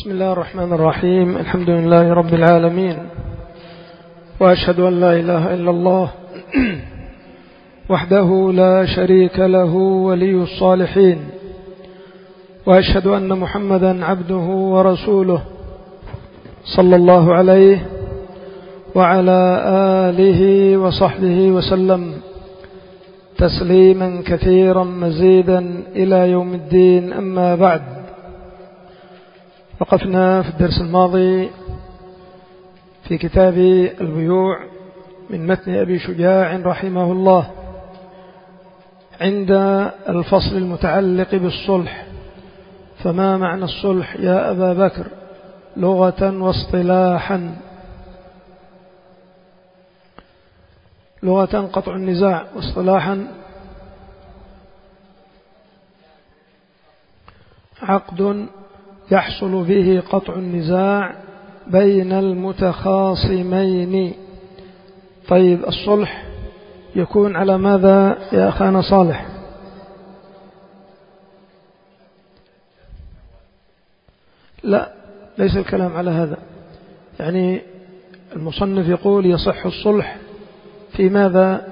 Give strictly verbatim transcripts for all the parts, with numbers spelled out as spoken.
بسم الله الرحمن الرحيم. الحمد لله رب العالمين، وأشهد أن لا إله إلا الله وحده لا شريك له ولي الصالحين، وأشهد أن محمدا عبده ورسوله صلى الله عليه وعلى آله وصحبه وسلم تسليما كثيرا مزيدا إلى يوم الدين. أما بعد، وقفنا في الدرس الماضي في كتاب البيوع من متن أبي شجاع رحمه الله عند الفصل المتعلق بالصلح. فما معنى الصلح يا أبا بكر لغة واصطلاحا؟ لغة قطع النزاع، واصطلاحا عقد يحصل به قطع النزاع بين المتخاصمين. طيب، الصلح يكون على ماذا يا أخانا صالح؟ لا، ليس الكلام على هذا. يعني المصنف يقول يصح الصلح في ماذا؟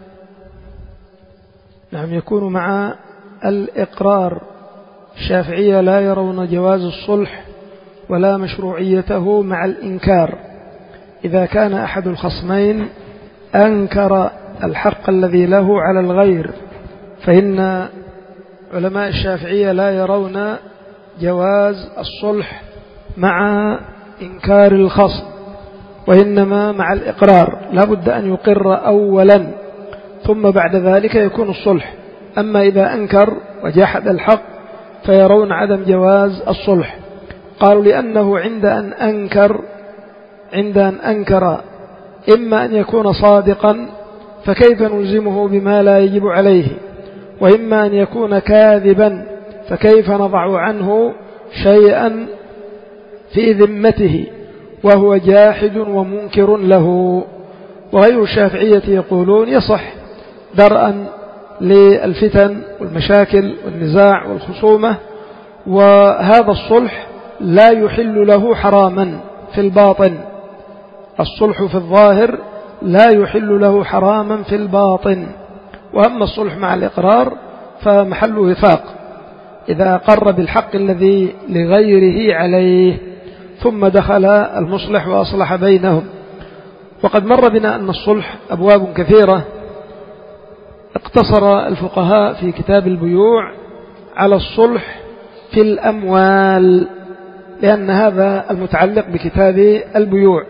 نعم، يكون مع الإقرار. الشافعية لا يرون جواز الصلح ولا مشروعيته مع الإنكار. إذا كان أحد الخصمين أنكر الحق الذي له على الغير، فإن علماء الشافعية لا يرون جواز الصلح مع إنكار الخصم، وإنما مع الإقرار. لا بد أن يقر أولا ثم بعد ذلك يكون الصلح. أما إذا أنكر وجحد الحق فيرون عدم جواز الصلح. قالوا لأنه عند أن أنكر عند أن أنكر إما أن يكون صادقا فكيف نلزمه بما لا يجب عليه، وإما أن يكون كاذبا فكيف نضع عنه شيئا في ذمته وهو جاحد ومنكر له. وغير الشافعية يقولون يصح درءا للفتن والمشاكل والنزاع والخصومة، وهذا الصلح لا يحل له حراما في الباطن. الصلح في الظاهر لا يحل له حراما في الباطن. وأما الصلح مع الإقرار فمحل وفاق إذا أقر بالحق الذي لغيره عليه ثم دخل المصلح وأصلح بينهم. وقد مر بنا أن الصلح أبواب كثيرة. اقتصر الفقهاء في كتاب البيوع على الصلح في الأموال، لأن هذا المتعلق بكتاب البيوع.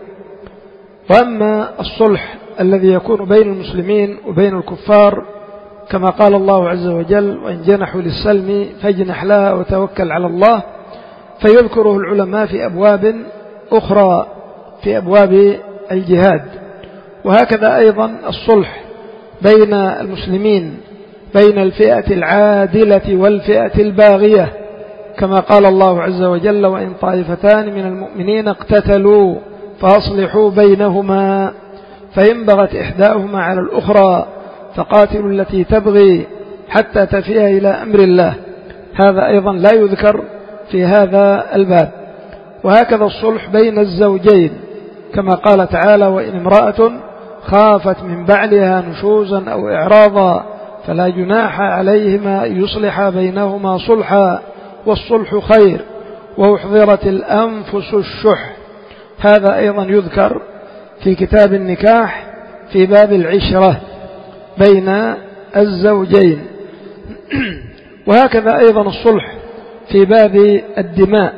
وأما الصلح الذي يكون بين المسلمين وبين الكفار كما قال الله عز وجل: وإن جنحوا للسلم فاجنح لها وتوكل على الله، فيذكره العلماء في أبواب أخرى في أبواب الجهاد. وهكذا أيضا الصلح بين المسلمين بين الفئة العادلة والفئة الباغية، كما قال الله عز وجل: وإن طائفتان من المؤمنين اقتتلوا فأصلحوا بينهما، فإن بغت إحداهما على الأخرى فقاتلوا التي تبغي حتى تفيء إلى أمر الله. هذا أيضا لا يذكر في هذا الباب. وهكذا الصلح بين الزوجين كما قال تعالى: وإن امرأة خافت من بعلها نشوزا أو إعراضا فلا جناح عليهما أن يصلح بينهما صلحا والصلح خير وأحضرت الأنفس الشح. هذا أيضا يذكر في كتاب النكاح في باب العشرة بين الزوجين. وهكذا أيضا الصلح في باب الدماء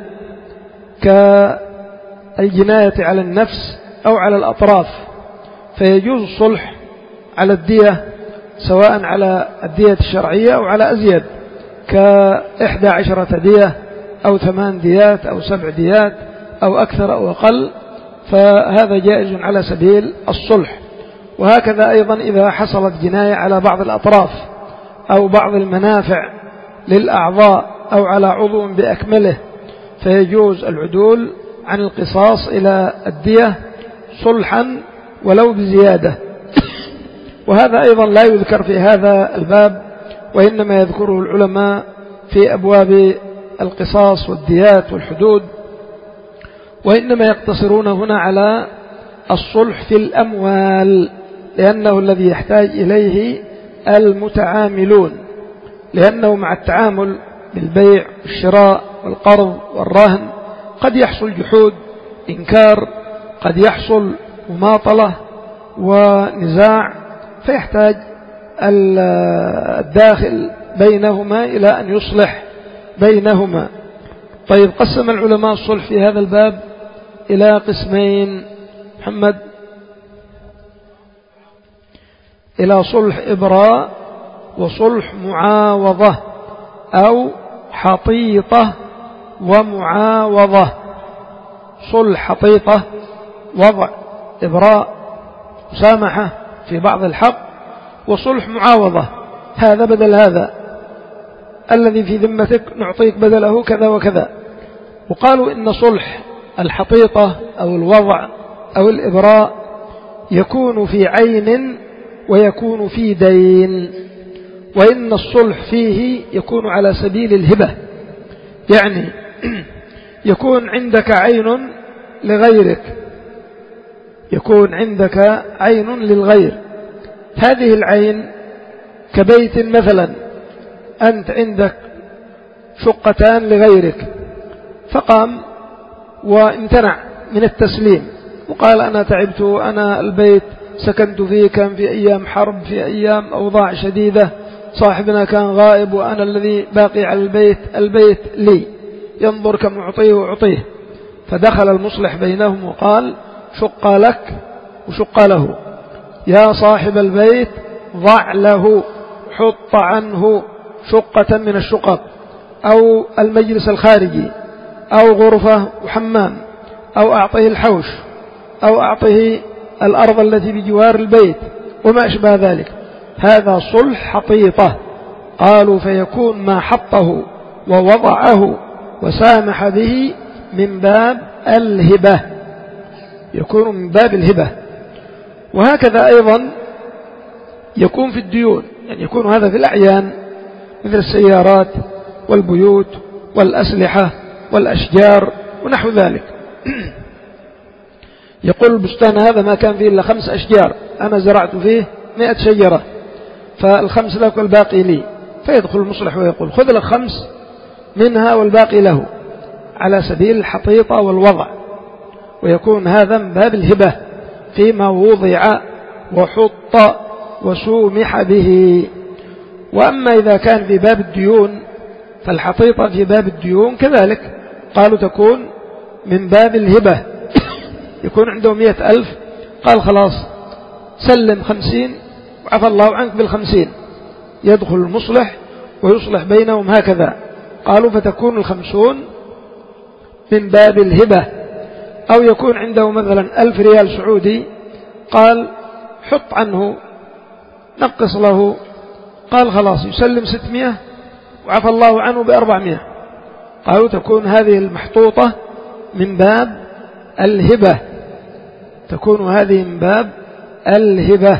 كالجناية على النفس أو على الأطراف، فيجوز الصلح على الدية سواء على الدية الشرعية أو على أزيد كإحدى عشرة دية أو ثمان ديات أو سبع ديات أو أكثر أو أقل، فهذا جائز على سبيل الصلح. وهكذا أيضا إذا حصلت جناية على بعض الأطراف أو بعض المنافع للأعضاء أو على عضو بأكمله فيجوز العدول عن القصاص إلى الدية صلحا ولو بزيادة. وهذا أيضا لا يذكر في هذا الباب، وإنما يذكره العلماء في أبواب القصاص والديات والحدود وإنما يقتصرون هنا على الصلح في الأموال، لأنه الذي يحتاج إليه المتعاملون، لأنه مع التعامل بالبيع والشراء والقرض والرهن قد يحصل جحود، إنكار، قد يحصل مماطلة ونزاع، فيحتاج الداخل بينهما إلى أن يصلح بينهما. طيب، قسم العلماء الصلح في هذا الباب إلى قسمين. محمد، إلى صلح إبراء وصلح معاوضة أو حطيطة ومعاوضة. صلح حطيطة وضع إبراء مسامحة في بعض الحق، وصلح معاوضة هذا بدل هذا الذي في ذمتك نعطيك بدله كذا وكذا. وقالوا إن صلح الحطيطة أو الوضع أو الإبراء يكون في عين ويكون في دين، وإن الصلح فيه يكون على سبيل الهبة، يعني يكون عندك عين لغيرك، يكون عندك عين للغير. هذه العين كبيت مثلا، أنت عندك شقتان لغيرك، فقام وامتنع من التسليم وقال أنا تعبت، أنا البيت سكنت فيه كان في أيام حرب، في أيام أوضاع شديدة، صاحبنا كان غائب وأنا الذي باقي على البيت، البيت لي، ينظر كم أعطيه وأعطيه. فدخل المصلح بينهم وقال شق لك وشق له، يا صاحب البيت ضع له، حط عنه شقة من الشقق أو المجلس الخارجي أو غرفة وحمام، أو أعطيه الحوش، أو أعطيه الأرض التي بجوار البيت وما أشبه ذلك. هذا صلح حطيطة. قالوا فيكون ما حطه ووضعه وسامح به من باب الهبة، يكون من باب الهبة. وهكذا أيضا يكون في الديون، يعني يكون هذا في الأعيان مثل السيارات والبيوت والأسلحة والأشجار ونحو ذلك. يقول البستان هذا ما كان فيه إلا خمس أشجار، أنا زرعت فيه مئة شجرة، فالخمس لك والباقي لي، فيدخل المصلح ويقول خذ لك خمس منها والباقي له، على سبيل الحطيطة والوضع، ويكون هذا من باب الهبة فيما وضع وحط وسومح به. وأما إذا كان في باب الديون فالحطيطة في باب الديون كذلك، قالوا تكون من باب الهبة، يكون عنده مئة ألف، قال خلاص سلم خمسين وعفى الله عنك بالخمسين، يدخل المصلح ويصلح بينهم هكذا. قالوا فتكون الخمسون من باب الهبة. أو يكون عنده مثلا ألف ريال سعودي، قال حط عنه نقص له، قال خلاص يسلم ستمائة وعفى الله عنه بأربعمائة. قالوا تكون هذه المحطوطة من باب الهبة، تكون هذه من باب الهبة.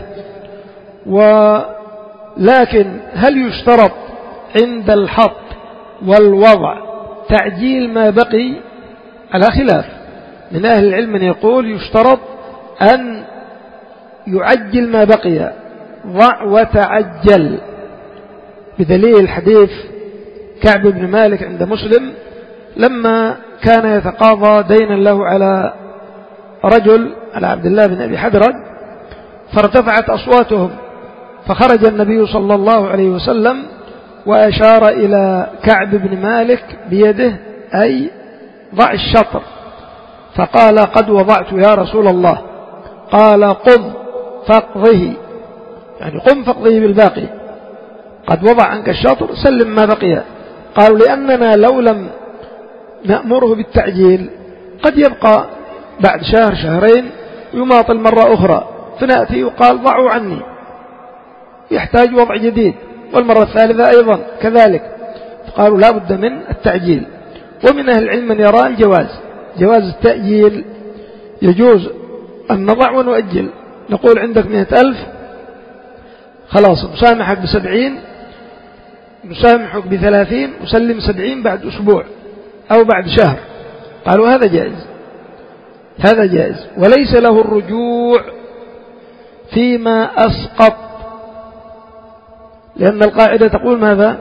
ولكن هل يشترط عند الحط والوضع تعجيل ما بقي؟ على خلاف، من أهل العلم من يقول يشترط أن يعجل ما بقي، ضع وتعجل، بدليل حديث كعب بن مالك عند مسلم لما كان يتقاضى دينا له على رجل، على عبد الله بن أبي حدرد، فارتفعت أصواتهم، فخرج النبي صلى الله عليه وسلم وأشار إلى كعب بن مالك بيده أي ضع الشطر، فقال قد وضعت يا رسول الله. قال قم فاقضه، يعني قم فاقضه بالباقي، قد وضع عنك الشطر سلم ما بقي. قالوا لأننا لو لم نأمره بالتعجيل قد يبقى بعد شهر شهرين يماطل مرة أخرى، فنأتي وقال ضعوا عني، يحتاج وضع جديد، والمرة الثالثة أيضا كذلك. فقالوا لا بد من التعجيل. ومن أهل العلم من يرى الجواز، جواز التأجيل، يجوز أن نضع ونؤجل، نقول عندك مئة ألف خلاص نسامحك بسبعين، نسامحك بثلاثين، وسلم سبعين بعد أسبوع أو بعد شهر. قالوا هذا جائز. هذا جائز، وليس له الرجوع فيما أسقط، لأن القاعدة تقول ماذا؟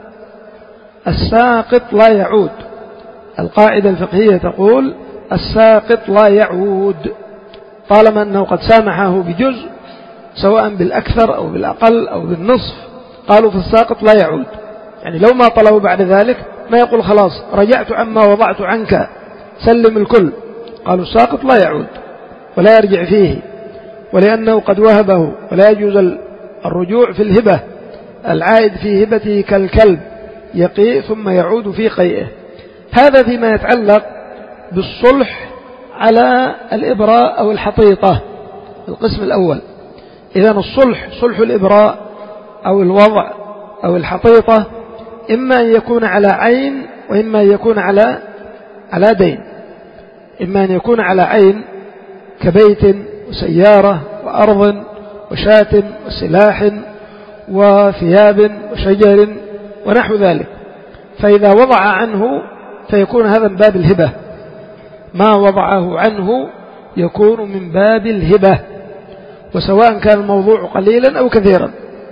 الساقط لا يعود. القاعدة الفقهية تقول الساقط لا يعود، طالما أنه قد سامحه بجزء سواء بالأكثر أو بالأقل أو بالنصف، قالوا في الساقط لا يعود. يعني لو ما طلبوا بعد ذلك ما يقول خلاص رجعت عما وضعت عنك سلم الكل، قالوا الساقط لا يعود ولا يرجع فيه، ولأنه قد وهبه، ولا يجوز الرجوع في الهبة. العائد في هبته كالكلب يقيء ثم يعود في قيئه. هذا فيما يتعلق بالصلح على الإبراء أو الحطيطة، القسم الأول. إذن الصلح، صلح الإبراء أو الوضع أو الحطيطة، إما أن يكون على عين وإما أن يكون على على دين. إما أن يكون على عين كبيت وسيارة وأرض وشاة وسلاح وثياب وشجر ونحو ذلك، فإذا وضع عنه فيكون هذا من باب الهبة، ما وضعه عنه يكون من باب الهبة، وسواء كان الموضوع قليلا أو كثيرا.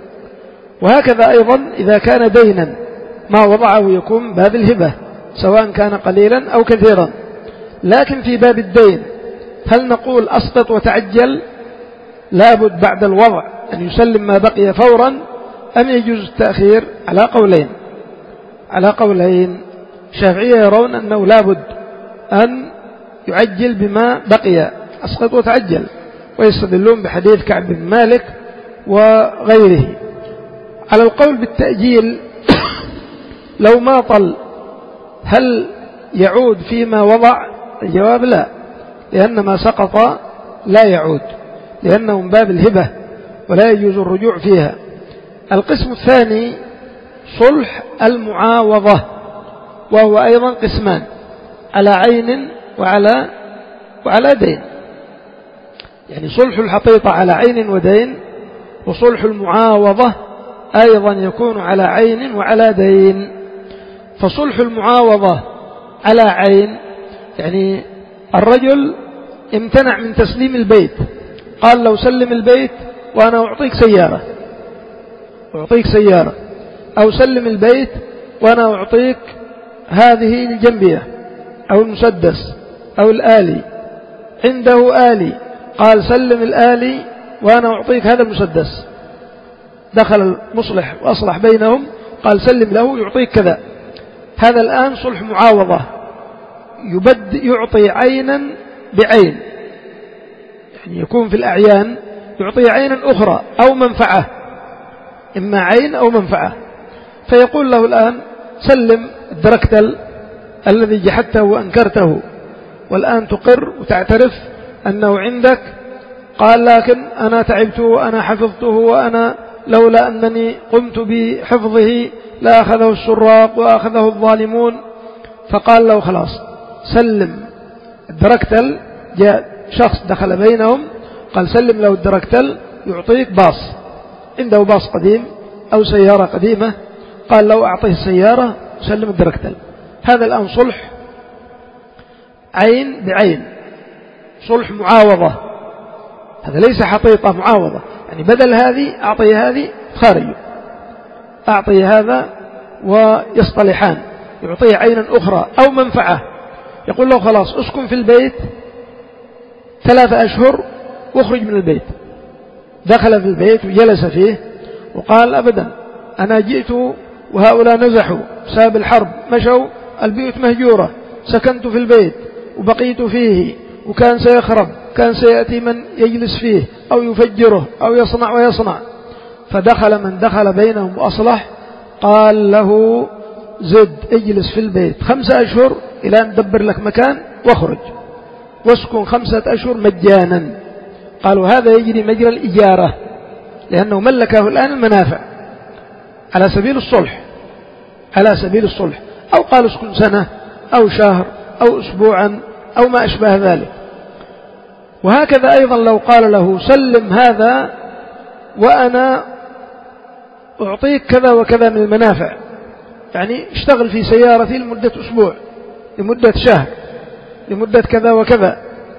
وهكذا أيضا إذا كان دينا ما وضعه يكون من باب الهبة سواء كان قليلا أو كثيرا. لكن في باب الدين هل نقول أسقط وتعجل لابد بعد الوضع أن يسلم ما بقي فورا، أم يجوز التأخير؟ على قولين على قولين الشافعية يرون أنه لابد أن يعجل بما بقي، أسقط وتعجل، ويستدلون بحديث كعب بن مالك وغيره. على القول بالتأجيل لو ما طل هل يعود فيما وضع؟ الجواب لا، لأن ما سقط لا يعود، لأنه من باب الهبة ولا يجوز الرجوع فيها. القسم الثاني صلح المعاوضة، وهو أيضا قسمان، على عين وعلى وعلى دين. يعني صلح الحطيطة على عين ودين، وصلح المعاوضة أيضا يكون على عين وعلى دين. فصلح المعاوضة على عين يعني الرجل امتنع من تسليم البيت، قال لو سلم البيت وأنا أعطيك سيارة أعطيك سيارة أو سلم البيت وأنا أعطيك هذه الجنبية أو المسدس أو الآلي. عنده آلي، قال سلم الآلي وأنا أعطيك هذا المسدس. دخل المصلح وأصلح بينهم، قال سلم له يعطيك كذا. هذا الآن صلح معاوضة، يبد يعطي عينا بعين، يعني يكون في الأعيان يعطي عينا أخرى أو منفعة، إما عين أو منفعة. فيقول له الآن سلم الدركتل الذي جحدته وأنكرته، والآن تقر وتعترف أنه عندك. قال لكن أنا تعبته وأنا حفظته، وأنا لولا أنني قمت بحفظه لا أخذه السراق وأخذه الظالمون. فقال له خلاص سلم الدركتل. جاء شخص دخل بينهم قال سلم له الدركتل يعطيك باص، عنده باص قديم أو سيارة قديمة، قال لو أعطيه السيارة سلم الدركتل. هذا الآن صلح عين بعين، صلح معاوضة. هذا ليس حطيطة، معاوضة، يعني بدل هذه أعطي هذه خارج، أعطي هذا ويصطلحان، يعطيه عينا أخرى أو منفعة. يقول له خلاص اسكن في البيت ثلاثة أشهر واخرج من البيت. دخل في البيت وجلس فيه وقال أبدا أنا جئت وهؤلاء نزحوا بسبب الحرب، مشوا، البيوت مهجورة، سكنت في البيت وبقيت فيه، وكان سيخرب، كان سيأتي من يجلس فيه أو يفجره أو يصنع ويصنع. فدخل من دخل بينهم وأصلح، قال له زد اجلس في البيت خمسة أشهر إلى أن ندبر لك مكان واخرج، واسكن خمسة أشهر مجانا. قالوا هذا يجري مجرى الإجارة، لأنه ملكه الآن المنافع على سبيل الصلح على سبيل الصلح أو قال اسكن سنة أو شهر أو أسبوعا أو ما أشبه ذلك. وهكذا أيضا لو قال له سلم هذا وأنا أعطيك كذا وكذا من المنافع، يعني اشتغل في سيارتي لمدة أسبوع، لمدة شهر، لمدة كذا وكذا،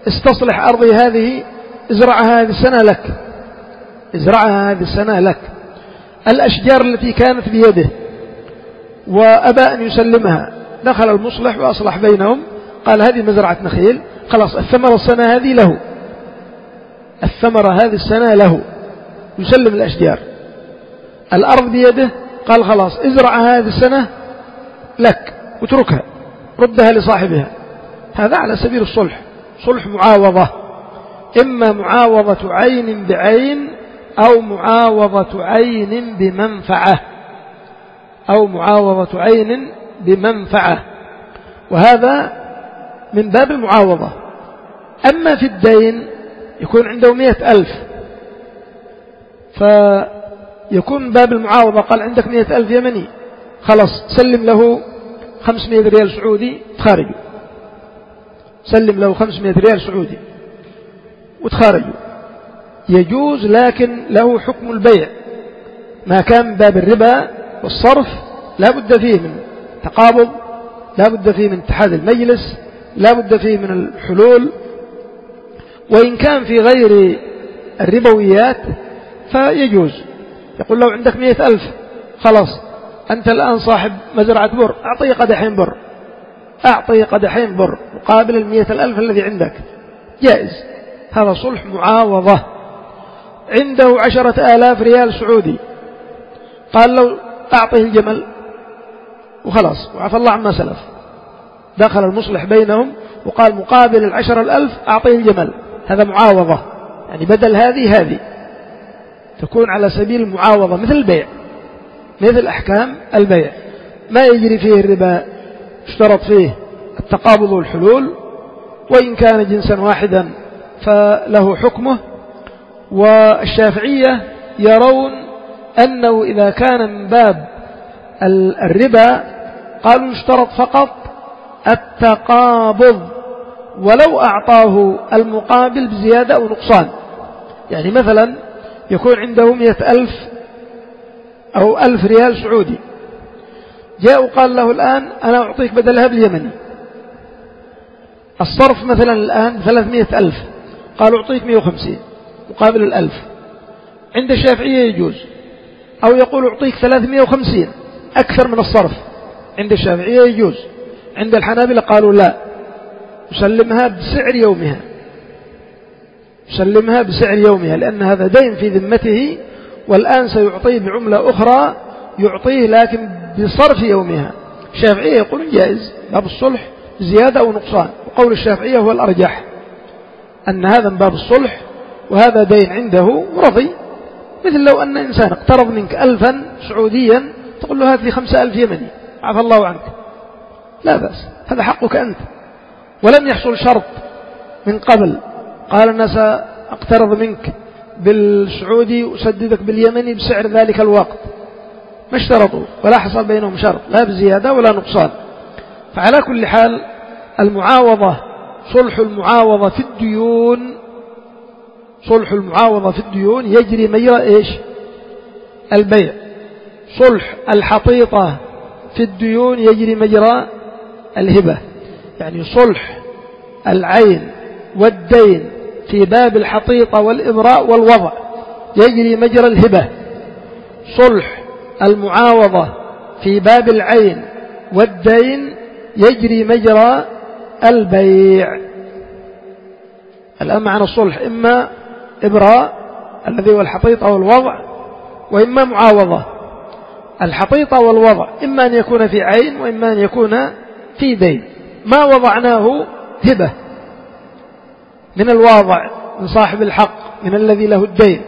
استصلح أرضي هذه، ازرعها هذه السنة لك، ازرعها هذه السنة لك. الأشجار التي كانت بيده وأبى أن يسلمها، دخل المصلح وأصلح بينهم، قال هذه مزرعة نخيل، خلاص الثمرة السنة هذه له، الثمرة هذه السنة له، يسلم الأشجار. الأرض بيده، قال خلاص ازرع هذه السنة لك وتركها، ردها لصاحبها. هذا على سبيل الصلح، صلح معاوضة، إما معاوضة عين بعين أو معاوضة عين بمنفعة، أو معاوضة عين بمنفعة، وهذا من باب المعاوضة. أما في الدين يكون عنده مئة ألف، فيكون باب المعاوضة، قال عندك مئة ألف يمني، خلاص سلم له خمسمائة ريال سعودي تخارجه، سلم له خمسمائة ريال سعودي وتخارجه، يجوز، لكن له حكم البيع. ما كان باب الربا والصرف لا بد فيه من تقابض، لا بد فيه من اتحاد المجلس، لا بد فيه من الحلول. وإن كان في غير الربويات فيجوز، يقول له عندك مئة ألف، خلاص أنت الآن صاحب مزرعة بر، أعطيه قدحين بر، أعطيه قدحين بر مقابل المئة الألف الذي عندك، جائز. هذا صلح معاوضة. عنده عشرة آلاف ريال سعودي، قال له أعطيه الجمل وخلاص وعفى الله عما سلف. دخل المصلح بينهم وقال مقابل العشر الألف أعطيه الجمل، هذا معاوضة، يعني بدل هذه هذه، تكون على سبيل المعاوضة مثل البيع، مثل أحكام البيع. ما يجري فيه الربا، اشترط فيه التقابض والحلول، وإن كان جنسا واحدا فله حكمه. والشافعية يرون أنه إذا كان من باب الربا قالوا يشترط فقط التقابض، ولو أعطاه المقابل بزيادة أو نقصان. يعني مثلا يكون عنده مئة ألف أو ألف ريال سعودي، جاء وقال له الآن أنا أعطيك بدلها باليمني، الصرف مثلا الآن ثلاثمائة ألف، قال أعطيك مئة وخمسين مقابل الألف. عند الشافعية يجوز، أو يقول أعطيك ثلاثمائة وخمسين أكثر من الصرف، عند الشافعية يجوز. عند الحنابلة قالوا لا، يسلمها بسعر يومها، يسلمها بسعر يومها، لأن هذا دين في ذمته، والآن سيعطيه بعملة أخرى يعطيه لكن بصرف يومها. الشافعية يقولون جائز باب الصلح زيادة أو نقصان، وقول الشافعية هو الأرجح، أن هذا من باب الصلح وهذا دين عنده ورضي. مثل لو أن إنسان اقترض منك ألفا سعوديا، تقول له هات لي خمسة ألف يمني عفى الله عنك، لا بأس، هذا حقك أنت، ولم يحصل شرط من قبل، قال الناس اقترض منك بالسعودي وسددك باليمني بسعر ذلك الوقت، ما اشترطوا ولا حصل بينهم شرط، لا بزيادة ولا نقصان. فعلى كل حال المعاوضة، صلح المعاوضة في الديون، صلح المعاوضة في الديون يجري مجرى إيش؟ البيع. صلح الحطيطة في الديون يجري مجرى الهبة. يعني صلح العين والدين في باب الحطيطة والإبراء والوضع يجري مجرى الهبة. صلح المعاوضة في باب العين والدين يجري مجرى البيع. الآن معنا الصلح إما إبراء الذي هو الحطيطة والوضع، وإما معاوضة. الحطيطة والوضع إما أن يكون في عين وإما أن يكون في دين. ما وضعناه هبة من الواضع، من صاحب الحق، من الذي له الدين،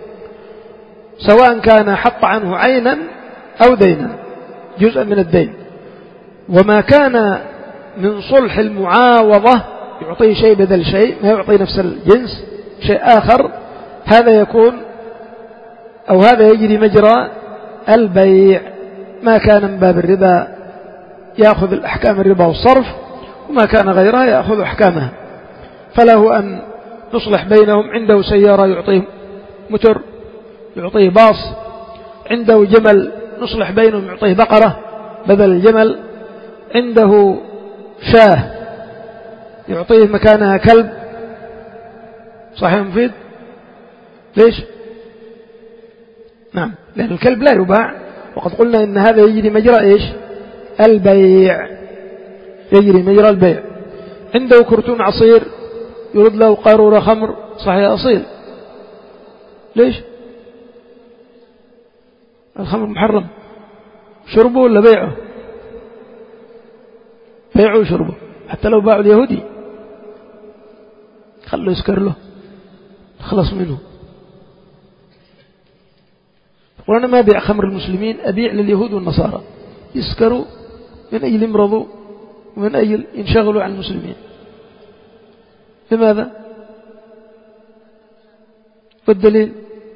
سواء كان حط عنه عينا أو دينا، جزءا من الدين. وما كان من صلح المعاوضة يعطيه شيء بدل شيء، ما يعطي نفس الجنس شيء آخر، هذا يكون أو هذا يجري مجرى البيع. ما كان من باب الربا يأخذ الأحكام الربا والصرف، وما كان غيرها يأخذ أحكامها. فله أن نصلح بينهم. عنده سيارة يعطيه متر، يعطيه باص. عنده جمل نصلح بينهم، يعطيه بقرة بدل الجمل. عنده شاه يعطيه مكانها كلب صحيح مفيد؟ ليش؟ نعم، لأن الكلب لا يباع، وقد قلنا إن هذا يجري مجرى إيش؟ البيع، يجري مجرى البيع. عنده كرتون عصير يرد له قارورة خمر، صحيح أصيل. ليش؟ الخمر محرم، شربه ولا بيعه؟ بيعه وشربه، حتى لو باعوا اليهودي خلوا يسكر له، خلص منه. وأنا ما أبيع خمر المسلمين، أبيع لليهود والنصارى يسكروا من أجل يمرضوا ومن أجل ينشغلوا عن المسلمين. لماذا؟ والدليل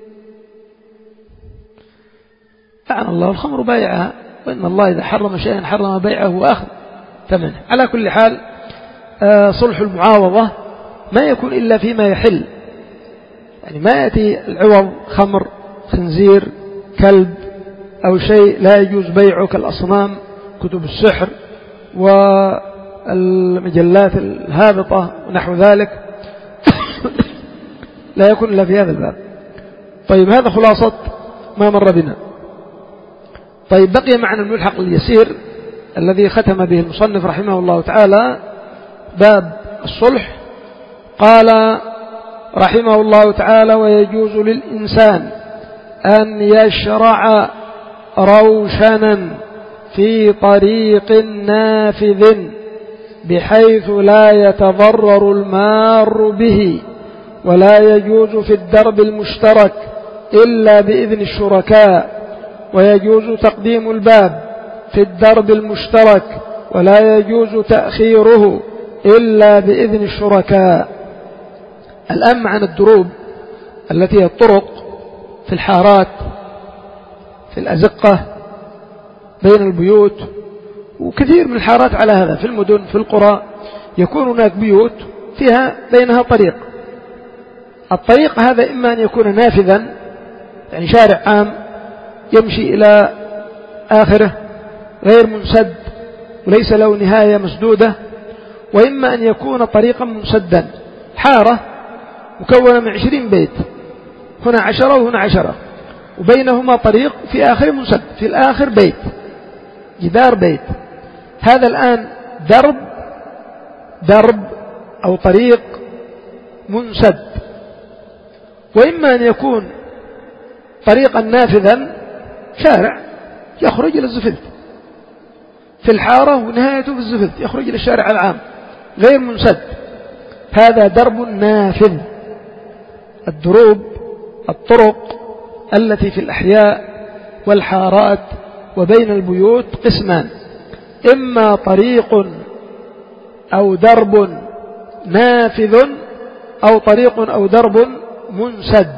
لعن الله الخمر بايعها، وإن الله إذا حرم شيئا حرم بيعه وأخذ ثمنه. على كل حال صلح المعاوضة ما يكون إلا فيما يحل، يعني ما يأتي العوض خمر خنزير كلب أو شيء لا يجوز بيعه كالأصنام كتب السحر والمجلات الهابطة ونحو ذلك لا يكون إلا في هذا الباب. طيب هذا خلاصة ما مر بنا. طيب بقي معنا الملحق اليسير الذي ختم به المصنف رحمه الله تعالى باب الصلح. قال رحمه الله تعالى: ويجوز للإنسان أن يشرع روشنا في طريق نافذ بحيث لا يتضرر المار به، ولا يجوز في الدرب المشترك إلا بإذن الشركاء، ويجوز تقديم الباب في الدرب المشترك ولا يجوز تأخيره إلا بإذن الشركاء. الآن معنا الدروب التي هي الطرق في الحارات في الأزقة بين البيوت، وكثير من الحارات على هذا في المدن في القرى يكون هناك بيوت فيها بينها طريق. الطريق هذا إما أن يكون نافذا يعني شارع عام يمشي إلى آخره غير منسد وليس له نهاية مسدودة، وإما أن يكون طريقا منسدا حارة مكونة من عشرين بيت، هنا عشرة وهنا عشرة، وبينهما طريق في آخر منسد، في الآخر بيت جدار بيت. هذا الآن درب درب أو طريق منسد. وإما أن يكون طريقا نافذا شارع يخرج إلى الزفلت في الحارة ونهايته في الزفلت يخرج إلى الشارع العام غير منسد، هذا درب نافذ. الدروب الطرق التي في الأحياء والحارات وبين البيوت قسمان: إما طريق أو درب نافذ أو طريق أو درب منسد.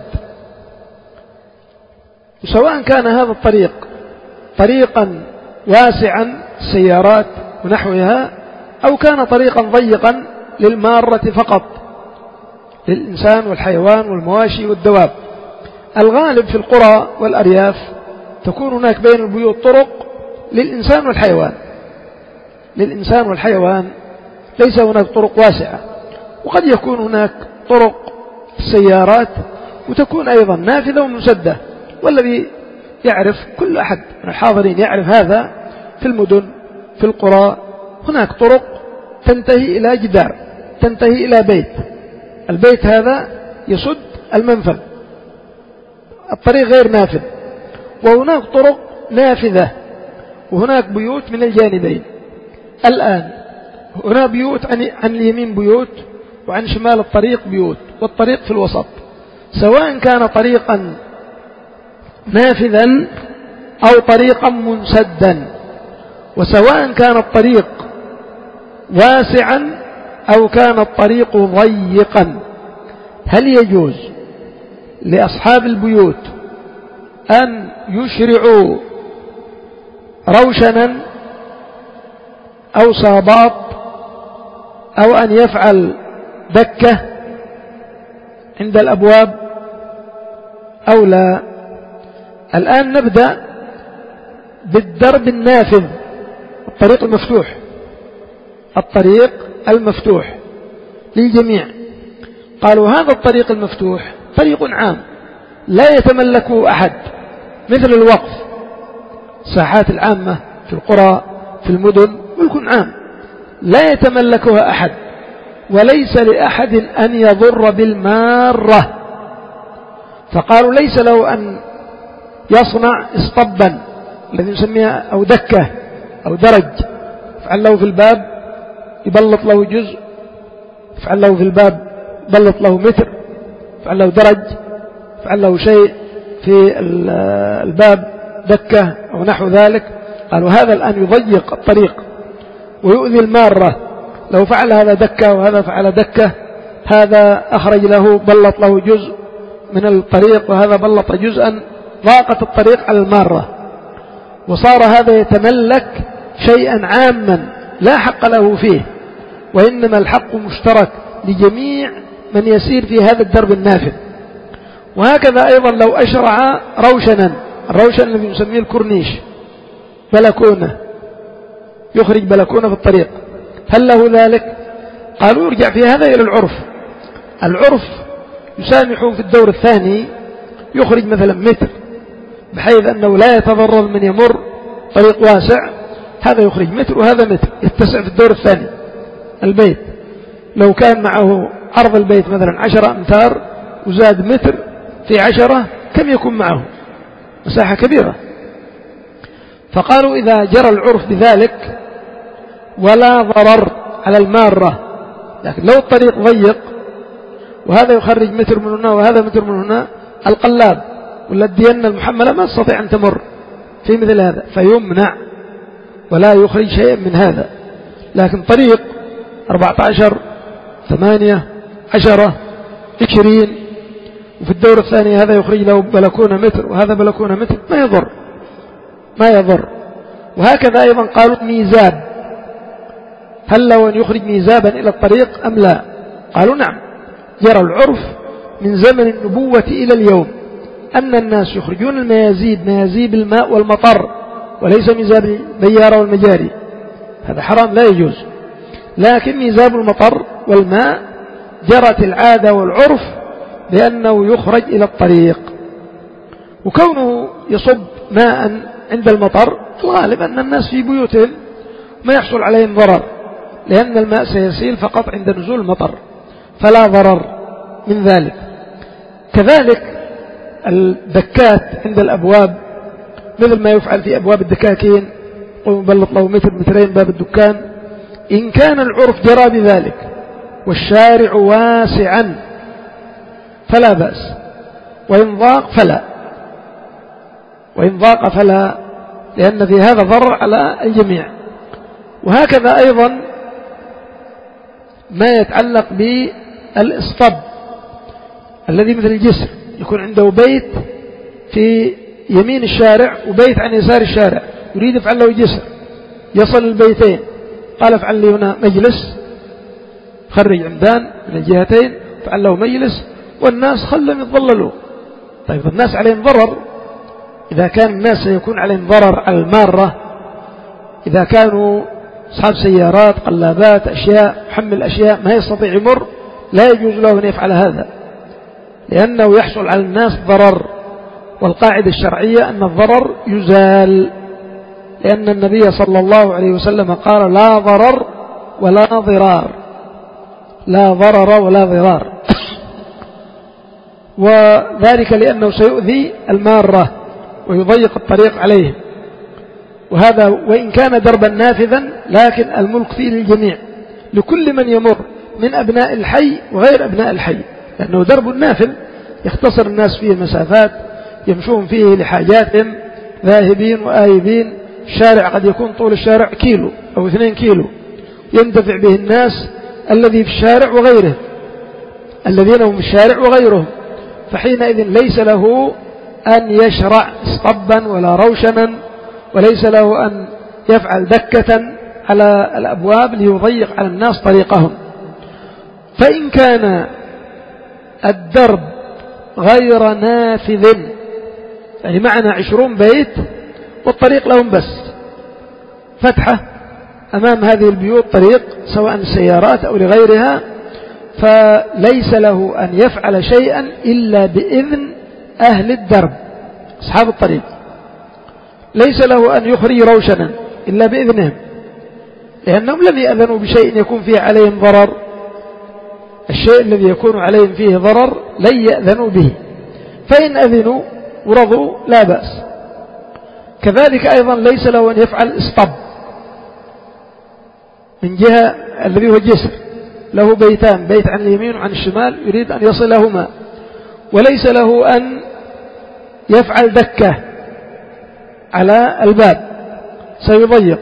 وسواء كان هذا الطريق طريقا واسعا السيارات ونحوها أو كان طريقا ضيقا للمارة فقط للإنسان والحيوان والمواشي والدواب. الغالب في القرى والأرياف تكون هناك بين البيوت طرق للإنسان والحيوان للإنسان والحيوان ليس هناك طرق واسعة، وقد يكون هناك طرق السيارات وتكون أيضا نافذة ومسدة. والذي يعرف كل أحد من الحاضرين يعرف هذا في المدن في القرى هناك طرق تنتهي إلى جدار تنتهي إلى بيت، البيت هذا يسد المنفذ، الطريق غير نافذ. وهناك طرق نافذة وهناك بيوت من الجانبين. الآن هنا بيوت عن اليمين بيوت وعن شمال الطريق بيوت، والطريق في الوسط، سواء كان طريقا نافذا أو طريقا منسدا، وسواء كان الطريق واسعا أو كان الطريق ضيقا. هل يجوز لأصحاب البيوت أن يشرعوا روشنا أو صابات أو أن يفعل دكة عند الأبواب أو لا؟ الآن نبدأ بالدرب النافذ، الطريق المفتوح الطريق المفتوح للجميع. قالوا هذا الطريق المفتوح طريق عام لا يتملكه أحد، مثل الوقف، الساحات العامة في القرى في المدن ملك عام لا يتملكها أحد، وليس لأحد أن يضر بالمارة. فقالوا ليس له أن يصنع اسطبا الذي نسميها أو دكة أو درج، يفعل له في الباب يبلط له جزء، يفعل له في الباب يبلط له متر، يفعل له درج، يفعل له شيء في الباب دكة أو نحو ذلك. قالوا هذا الآن يضيق الطريق ويؤذي المارة، لو فعل هذا دكة وهذا فعل دكة، هذا أخرج له بلط له جزء من الطريق وهذا بلط جزءا، ضاقت الطريق على المارة، وصار هذا يتملك شيئا عاما لا حق له فيه، وإنما الحق مشترك لجميع من يسير في هذا الدرب النافذ. وهكذا أيضا لو أشرع روشنا، الروشن الذي نسميه الكورنيش، بلكونة، يخرج بلكونة في الطريق، هل له ذلك؟ قالوا يرجع في هذا إلى العرف. العرف يسامح في الدور الثاني يخرج مثلا متر، بحيث أنه لا يتضرر من يمر طريق واسع، هذا يخرج متر وهذا متر، يتسع في الدور الثاني البيت. لو كان معه عرض البيت مثلا عشرة أمتار وزاد متر في عشرة، كم يكون معه؟ مساحة كبيرة. فقالوا إذا جرى العرف بذلك ولا ضرر على المارة، لكن لو الطريق ضيق وهذا يخرج متر من هنا وهذا متر من هنا، القلاب ولا الدينة المحملة ما تستطيع أن تمر في مثل هذا، فيمنع ولا يخرج شيء من هذا. لكن طريق أربعة عشر ثمانية عشرة عشرين، وفي الدور الثاني هذا يخرج له بلكونة متر وهذا بلكونة متر، ما يضر ما يضر. وهكذا أيضا قالوا ميزاب، هل له أن يخرج ميزابا إلى الطريق أم لا؟ قالوا نعم، جرى العرف من زمن النبوة إلى اليوم أن الناس يخرجون الميازيب، ميازيب الماء والمطر، وليس ميزاب البيارة والمجاري، هذا حرام لا يجوز. لكن ميزاب المطر والماء جرت العادة والعرف بأنه يخرج إلى الطريق. وكونه يصب ماء عند المطر، الغالب أن الناس في بيوتهم ما يحصل عليهم ضرر، لأن الماء سيسيل فقط عند نزول المطر، فلا ضرر من ذلك. كذلك الدكات عند الأبواب، مثل ما يفعل في أبواب الدكاكين، ويبلط له متر مترين باب الدكان، إن كان العرف جرى بذلك والشارع واسعا فلا بأس، وإن ضاق فلا وإن ضاق فلا لأن في هذا ضرر على الجميع. وهكذا أيضا ما يتعلق بالإسطب الذي مثل الجسر، يكون عنده بيت في يمين الشارع وبيت عن يسار الشارع، يريد يفعل له جسر يصل البيتين، قال افعل لي هنا مجلس، خرج عمدان من الجهتين، فعل له مجلس والناس خلهم يتظللوا. طيب الناس عليهم ضرر، إذا كان الناس سيكون عليهم ضرر على المارة، إذا كانوا أصحاب سيارات قلابات أشياء محمل أشياء ما يستطيع يمر، لا يجوز له أن يفعل هذا، لأنه يحصل على الناس ضرر. والقاعدة الشرعية أن الضرر يزال، لأن النبي صلى الله عليه وسلم قال لا ضرر ولا ضرار، لا ضرر ولا ضرار. وذلك لأنه سيؤذي المارة ويضيق الطريق عليهم. وهذا وإن كان دربا نافذا، لكن الملك فيه للجميع، لكل من يمر من أبناء الحي وغير أبناء الحي، لأنه درب نافذ يختصر الناس فيه المسافات، يمشون فيه لحاجاتهم ذاهبين وآيبين. الشارع قد يكون طول الشارع كيلو أو اثنين كيلو، يندفع به الناس الذي في الشارع وغيره، الذين هم في الشارع وغيرهم، فحينئذ ليس له أن يشرع اسطبا ولا روشنا، وليس له أن يفعل دكة على الأبواب ليضيق على الناس طريقهم. فإن كان الدرب غير نافذ، يعني معنا عشرون بيت والطريق لهم بس فتحة أمام هذه البيوت طريق، سواء السيارات أو لغيرها، فليس له أن يفعل شيئا إلا بإذن أهل الدرب أصحاب الطريق، ليس له أن يخرج روشنا إلا بإذنهم، لأنهم لم يأذنوا بشيء يكون فيه عليهم ضرر. الشيء الذي يكون عليهم فيه ضرر لن يأذنوا به، فإن أذنوا ورضوا لا بأس. كذلك أيضا ليس له أن يفعل اسطب من جهة الذي هو الجسر، له بيتان، بيت عن اليمين وعن الشمال يريد أن يصلهما، وليس له أن يفعل دكة على الباب سيضيق،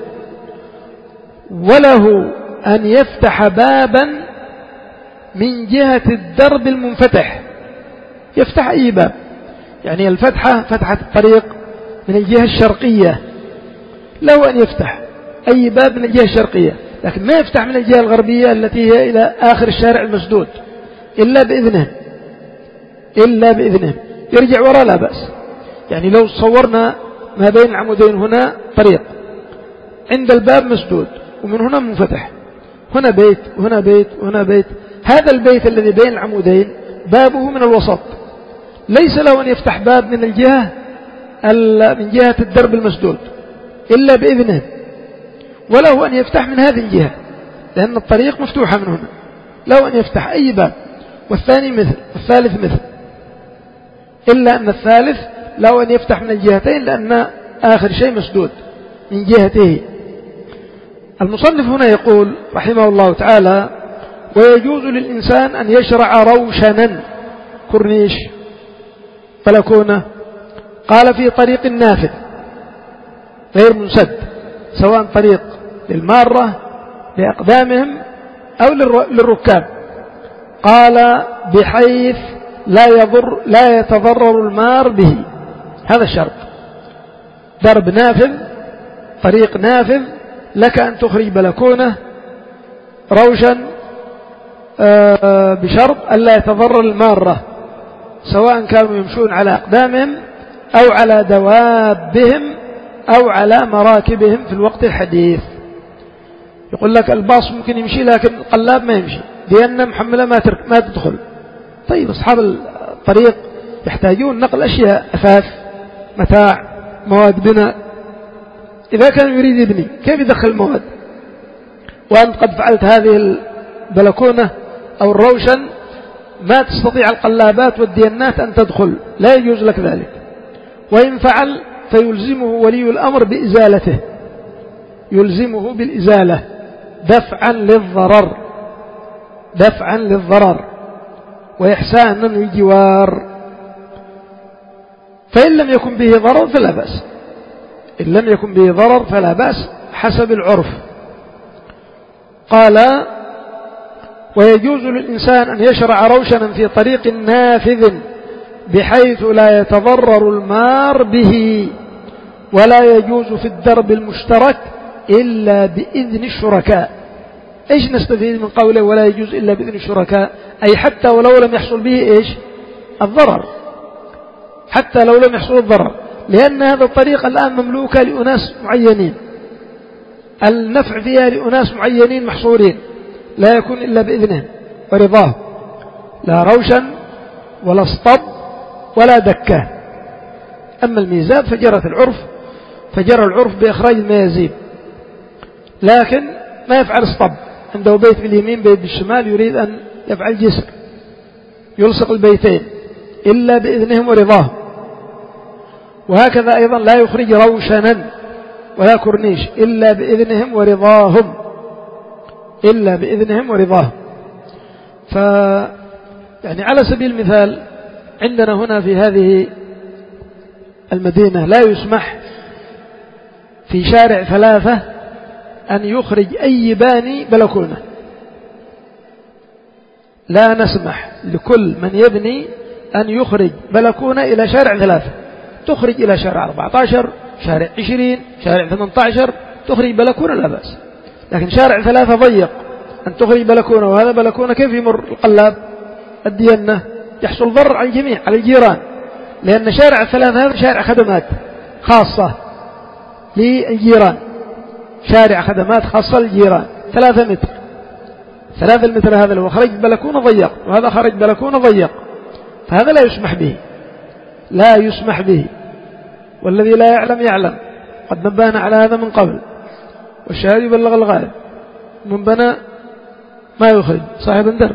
وله أن يفتح بابا من جهة الدرب المنفتح، يفتح أي باب، يعني الفتحة فتحة الطريق من الجهة الشرقية، له أن يفتح أي باب من الجهة الشرقية، لكن ما يفتح من الجهة الغربية التي هي إلى آخر الشارع المسدود إلا بإذنه، إلا بإذنه. يرجع وراء لا بأس. يعني لو صورنا ما بين العمودين هنا طريق، عند الباب مسدود ومن هنا منفتح، هنا بيت وهنا بيت وهنا بيت، هذا البيت الذي بين العمودين بابه من الوسط، ليس له أن يفتح باب من الجهة من جهة الدرب المسدود إلا بإذنه، وله أن يفتح من هذه الجهة لأن الطريق مفتوحة من هنا، له أن يفتح أي باب، والثاني مثل، والثالث مثل، إلا أن الثالث له أن يفتح من الجهتين لأن آخر شيء مسدود من جهته. المصنف هنا يقول رحمه الله تعالى: ويجوز للإنسان أن يشرع روشنا، كورنيش، بلكونة، قال في طريق نافذ غير منسد، سواء طريق للمارة لأقدامهم أو للركاب، قال بحيث لا يضر لا يتضرر المار به. هذا الشرط، درب نافذ، طريق نافذ، لك أن تخرج بلكونة روشا بشرط ألا يتضرر المارة، سواء كانوا يمشون على أقدامهم أو على دوابهم أو على مراكبهم في الوقت الحديث. يقول لك الباص ممكن يمشي لكن القلاب ما يمشي لأن محملة ما, ما تدخل. طيب أصحاب الطريق يحتاجون نقل أشياء، أثاث، متاع، مواد بناء، إذا كان يريد يبني كيف يدخل المواد؟ وأنت قد فعلت هذه البلكونة أو الروشن ما تستطيع القلابات والديانات أن تدخل، لا يجوز لك ذلك، وإن فعل فيلزمه ولي الأمر بإزالته، يلزمه بالإزالة دفعا للضرر، دفعا للضرر وإحسانا للجوار. فإن لم يكن به ضرر فلا بأس، إن لم يكن به ضرر فلا بأس حسب العرف. قال: ويجوز للإنسان أن يشرع روشنا في طريق نافذ بحيث لا يتضرر المار به، ولا يجوز في الدرب المشترك إلا بإذن الشركاء. إيش نستفيد من قوله ولا يجوز إلا بإذن الشركاء؟ أي حتى ولو لم يحصل به إيش؟ الضرر، حتى لو لم يحصل الضرر، لأن هذا الطريق الآن مملوكة لأناس معينين، النفع فيها لأناس معينين محصورين، لا يكون إلا بإذنه ورضاه، لا روشا ولا اسطب ولا دكة. أما الميزاب فجرت العرف، فجرى العرف بإخراج الميازيب، لكن ما يفعل اسطب، عنده بيت باليمين بيت بالشمال يريد أن يفعل جسر يلصق البيتين إلا بإذنهم ورضاه. وهكذا أيضا لا يخرج روشنا ولا كورنيش إلا بإذنهم ورضاهم، إلا بإذنهم ورضاهم. ف يعني على سبيل المثال عندنا هنا في هذه المدينة لا يسمح في شارع ثلاثة أن يخرج أي باني بلكونة، لا نسمح لكل من يبني أن يخرج بلكونة إلى شارع ثلاثة، تخرج إلى شارع أربعة عشر، شارع عشرين، شارع ثمانية عشر، تخرج بلكونة لا بأس، لكن شارع ثلاثة ضيق أن تخرج بلكونة، وهذا بلكونة كيف يمر القلاب الديانة؟ يحصل ضرر على الجميع، على الجيران، لأن شارع الثلاثة هذا شارع خدمات خاصة للجيران، شارع خدمات خاصة للجيران ثلاثة متر، ثلاثة المتر هذا لو خرج بلكونة ضيق وهذا خرج بلكونة ضيق، فهذا لا يسمح به، لا يسمح به. والذي لا يعلم يعلم، قد نبهنا على هذا من قبل. والشاهد يبلغ الغائب، من بنى ما يخرج صاحب الدرب.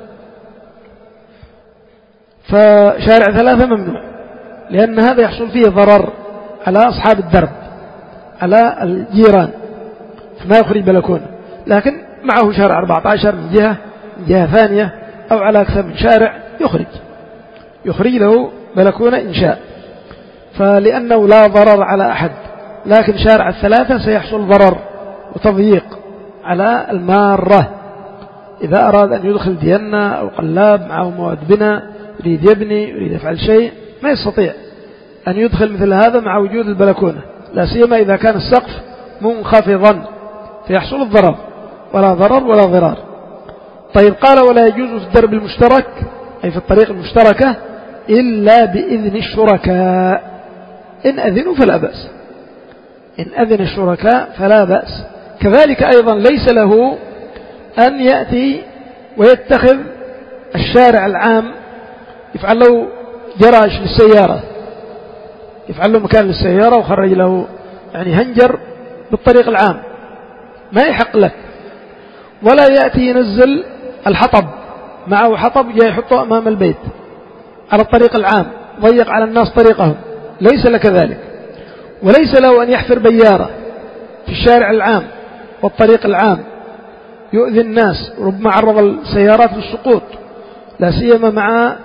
فشارع ثلاثة ممنوع، لأن هذا يحصل فيه ضرر على أصحاب الدرب، على الجيران، فما يخرج بلكونة. لكن معه شارع أربعة عشر من جهة من جهة ثانية أو على أكثر من شارع يخرج يخرج له بلكونة إن شاء، فلأنه لا ضرر على أحد. لكن شارع الثلاثة سيحصل ضرر وتضييق على المارة، إذا أراد أن يدخل دينة أو قلاب معه مواد بناء يريد يبني يريد يفعل شيء ما يستطيع أن يدخل مثل هذا مع وجود البلكونة، لا سيما إذا كان السقف منخفضا فيحصل الضرر، ولا ضرر ولا ضرار. طيب قال ولا يجوز في الدرب المشترك أي في الطريق المشتركة إلا بإذن الشركاء، إن أذنوا فلا بأس، إن أذن الشركاء فلا بأس. كذلك أيضا ليس له أن يأتي ويتخذ الشارع العام يفعل له جراج للسيارة، يفعل له مكان للسيارة وخرج له يعني هنجر بالطريق العام، ما يحق لك. ولا يأتي ينزل الحطب، معه حطب جاي يحطه أمام البيت على الطريق العام، ضيق على الناس طريقهم، ليس لك ذلك. وليس له أن يحفر بيارة في الشارع العام والطريق العام يؤذي الناس، ربما عرض السيارات للسقوط، لا سيما مع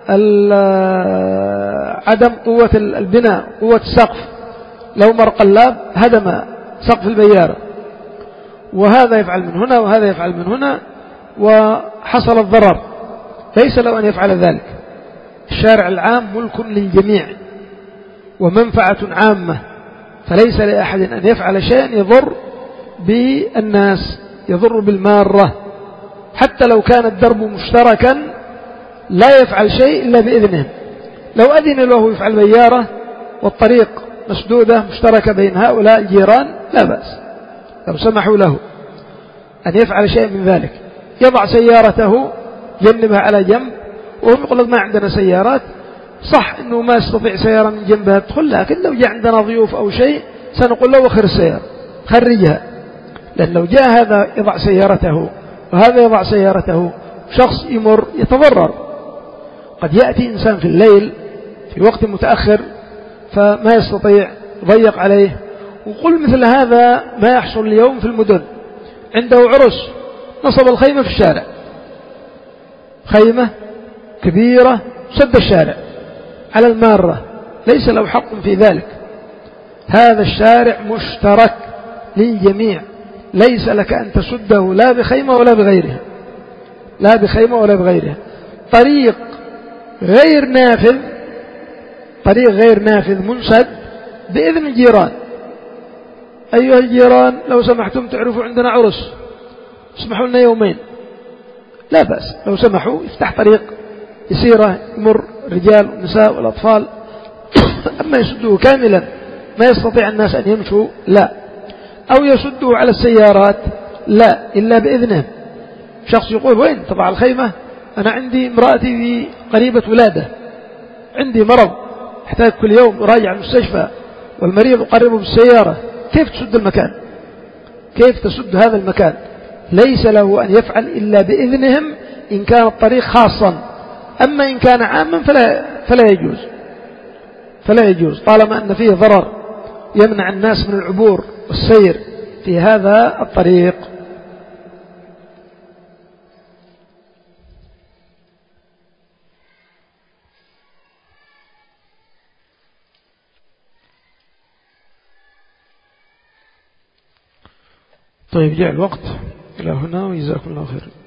عدم قوة البناء، قوة السقف. لو مر قلاب هدم سقف البيارة، وهذا يفعل من هنا وهذا يفعل من هنا وحصل الضرر، ليس له أن يفعل ذلك. الشارع العام ملك للجميع ومنفعة عامة، فليس لأحد أن يفعل شيئا يضر بالناس، يضر بالمارة. حتى لو كان الدرب مشتركا لا يفعل شيء إلا بإذنهم. لو أذن له يفعل بيارة والطريق مسدودة مشتركة بين هؤلاء الجيران لا بأس، لو سمحوا له أن يفعل شيء من ذلك، يضع سيارته جنبها على جنب، وهم يقول لك ما عندنا سيارات. صح أنه ما يستطيع سيارة من جنبها تدخل، لكن لو جاء عندنا ضيوف أو شيء سنقول له وخر السيارة خرجها. لأن لو جاء هذا يضع سيارته وهذا يضع سيارته شخص يمر يتضرر. قد يأتي إنسان في الليل في وقت متأخر فما يستطيع، ضيق عليه. وقل مثل هذا ما يحصل اليوم في المدن، عنده عرس نصب الخيمة في الشارع، خيمة كبيرة سد الشارع على المارة، ليس له حق في ذلك. هذا الشارع مشترك للجميع، ليس لك أن تسده لا بخيمة ولا بغيرها، لا بخيمة ولا بغيرها. طريق غير نافذ، طريق غير نافذ منسد بإذن الجيران. أيها الجيران لو سمحتم تعرفوا عندنا عرس، اسمحوا لنا يومين، لا بأس لو سمحوا يفتح طريق يسيرة يمر الرجال والنساء والأطفال. أما يسده كاملا ما يستطيع الناس أن يمشوا لا، أو يسده على السيارات لا، إلا بإذنهم. شخص يقول وين تضع الخيمة؟ أنا عندي امرأتي في قريبة ولادة، عندي مرض احتاج كل يوم راجع المستشفى والمريض أقربه بالسيارة، كيف تسد المكان؟ كيف تسد هذا المكان؟ ليس له أن يفعل إلا بإذنهم إن كان الطريق خاصا. أما إن كان عاما فلا, فلا يجوز فلا يجوز طالما أن فيه ضرر يمنع الناس من العبور والسير في هذا الطريق. طيب جاء الوقت إلى هنا، وجزاكم الله خير.